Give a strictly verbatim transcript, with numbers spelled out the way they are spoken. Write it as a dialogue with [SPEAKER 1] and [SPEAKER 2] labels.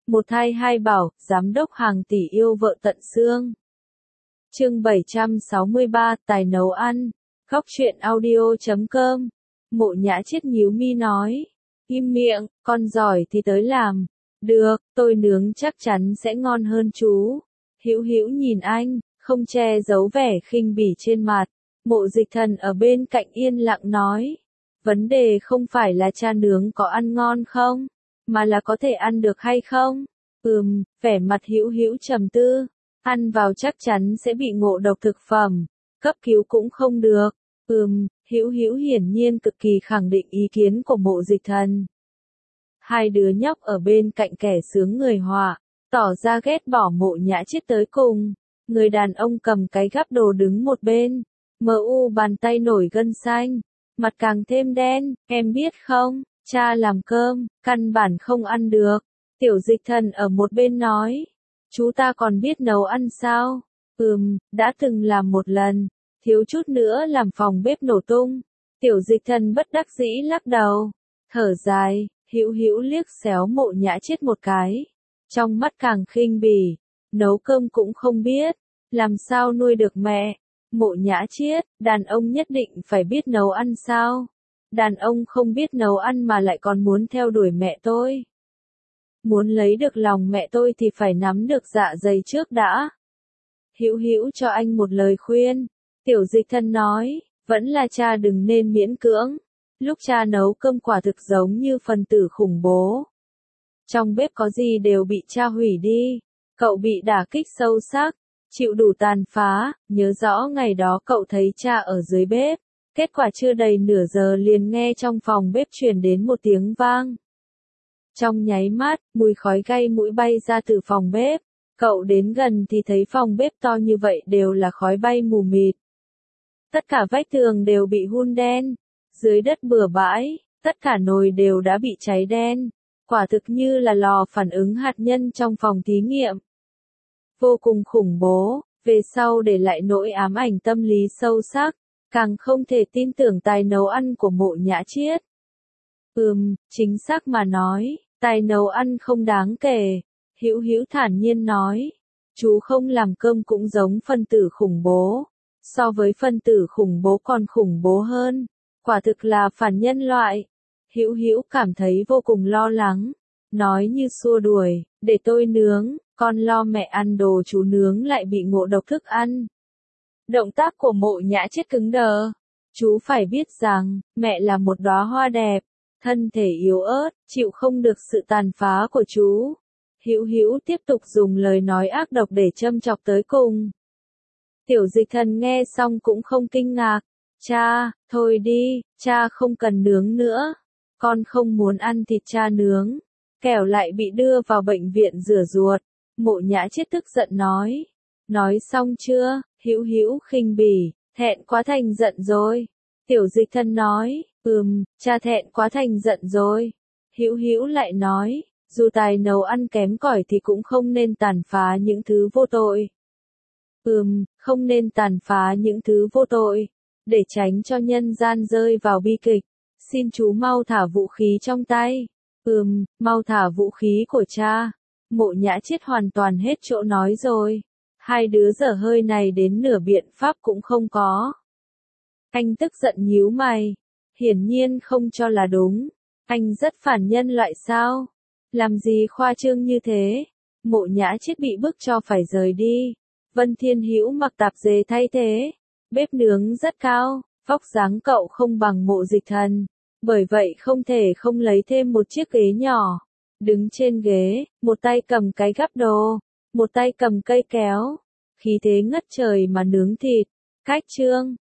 [SPEAKER 1] Một thai hai bảo, giám đốc hàng tỷ yêu vợ tận xương. Chương bảy trăm sáu mươi ba, tài nấu ăn. Góc truyện audio chấm com. Mộ Nhã Chiết nhíu mi nói. Im miệng, con giỏi thì tới làm. Được, tôi nướng chắc chắn sẽ ngon hơn chú. Hữu Hữu nhìn anh, không che giấu vẻ khinh bỉ trên mặt. Mộ Dịch Thần ở bên cạnh yên lặng nói. Vấn đề không phải là cha nướng có ăn ngon không, mà là có thể ăn được hay không. Ừm, vẻ mặt Hữu Hữu trầm tư. Ăn vào chắc chắn sẽ bị ngộ độc thực phẩm. Cấp cứu cũng không được. Ừm, Hữu Hữu hiển nhiên cực kỳ khẳng định ý kiến của Mộ Dịch Thần. Hai đứa nhóc ở bên cạnh kẻ sướng người họa, tỏ ra ghét bỏ Mộ Nhã Chiết tới cùng. Người đàn ông cầm cái gắp đồ đứng một bên, mờ u bàn tay nổi gân xanh, mặt càng thêm đen. Em biết không, cha làm cơm, căn bản không ăn được. Tiểu Dịch Thần ở một bên nói. Chú ta còn biết nấu ăn sao? Ừm, đã từng làm một lần, thiếu chút nữa làm phòng bếp nổ tung. Tiểu Dịch Thần bất đắc dĩ lắc đầu, thở dài. Hữu Hữu liếc xéo Mộ Nhã Chiết một cái, trong mắt càng khinh bỉ. Nấu cơm cũng không biết, làm sao nuôi được mẹ? Mộ Nhã Chiết, đàn ông nhất định phải biết nấu ăn sao? Đàn ông không biết nấu ăn mà lại còn muốn theo đuổi mẹ tôi. Muốn lấy được lòng mẹ tôi thì phải nắm được dạ dày trước đã. Hữu Hữu cho anh một lời khuyên. Tiểu Dịch Thần nói, vẫn là cha đừng nên miễn cưỡng. Lúc cha nấu cơm quả thực giống như phần tử khủng bố. Trong bếp có gì đều bị cha hủy đi. Cậu bị đả kích sâu sắc, chịu đủ tàn phá. Nhớ rõ ngày đó cậu thấy cha ở dưới bếp. Kết quả chưa đầy nửa giờ liền nghe trong phòng bếp truyền đến một tiếng vang. Trong nháy mắt, mùi khói gây mũi bay ra từ phòng bếp. Cậu đến gần thì thấy phòng bếp to như vậy đều là khói bay mù mịt. Tất cả vách tường đều bị hun đen. Dưới đất bừa bãi, tất cả nồi đều đã bị cháy đen. Quả thực như là lò phản ứng hạt nhân trong phòng thí nghiệm. Vô cùng khủng bố, về sau để lại nỗi ám ảnh tâm lý sâu sắc. Càng không thể tin tưởng tài nấu ăn của Mộ Nhã Chiết. Ừm, chính xác mà nói, tài nấu ăn không đáng kể. Hữu Hữu thản nhiên nói. Chú không làm cơm cũng giống phân tử khủng bố. So với phân tử khủng bố còn khủng bố hơn. Quả thực là phản nhân loại. Hữu Hữu cảm thấy vô cùng lo lắng. Nói như xua đuổi, để tôi nướng, con lo mẹ ăn đồ chú nướng lại bị ngộ độc thức ăn. Động tác của Mộ Nhã Chiết cứng đờ. Chú phải biết rằng, mẹ là một đóa hoa đẹp, thân thể yếu ớt, chịu không được sự tàn phá của chú. Hữu Hữu tiếp tục dùng lời nói ác độc để châm chọc tới cùng. Tiểu Dịch Thần nghe xong cũng không kinh ngạc. Cha, thôi đi, cha không cần nướng nữa. Con không muốn ăn thịt cha nướng. Kẻo lại bị đưa vào bệnh viện rửa ruột. Mộ Nhã Chiết tức giận nói. Nói xong chưa? Hữu Hữu khinh bỉ, thẹn quá thành giận rồi. Tiểu Dịch Thần nói, ừm, cha thẹn quá thành giận rồi. Hữu Hữu lại nói, dù tài nấu ăn kém cỏi thì cũng không nên tàn phá những thứ vô tội. Ừm, không nên tàn phá những thứ vô tội, để tránh cho nhân gian rơi vào bi kịch. Xin chú mau thả vũ khí trong tay. Ừm, mau thả vũ khí của cha. Mộ Nhã Chiết hoàn toàn hết chỗ nói rồi. Hai đứa dở hơi này đến nửa biện pháp cũng không có. Anh tức giận nhíu mày. Hiển nhiên không cho là đúng. Anh rất phản nhân loại sao? Làm gì khoa trương như thế? Mộ Nhã Chiết bị bức cho phải rời đi. Vân Thiên Hữu mặc tạp dề thay thế. Bếp nướng rất cao, vóc dáng cậu không bằng Mộ Dịch Thần. Bởi vậy không thể không lấy thêm một chiếc ghế nhỏ. Đứng trên ghế, một tay cầm cái gắp đồ, một tay cầm cây kéo. Khí thế ngất trời mà nướng thịt. Cách chương.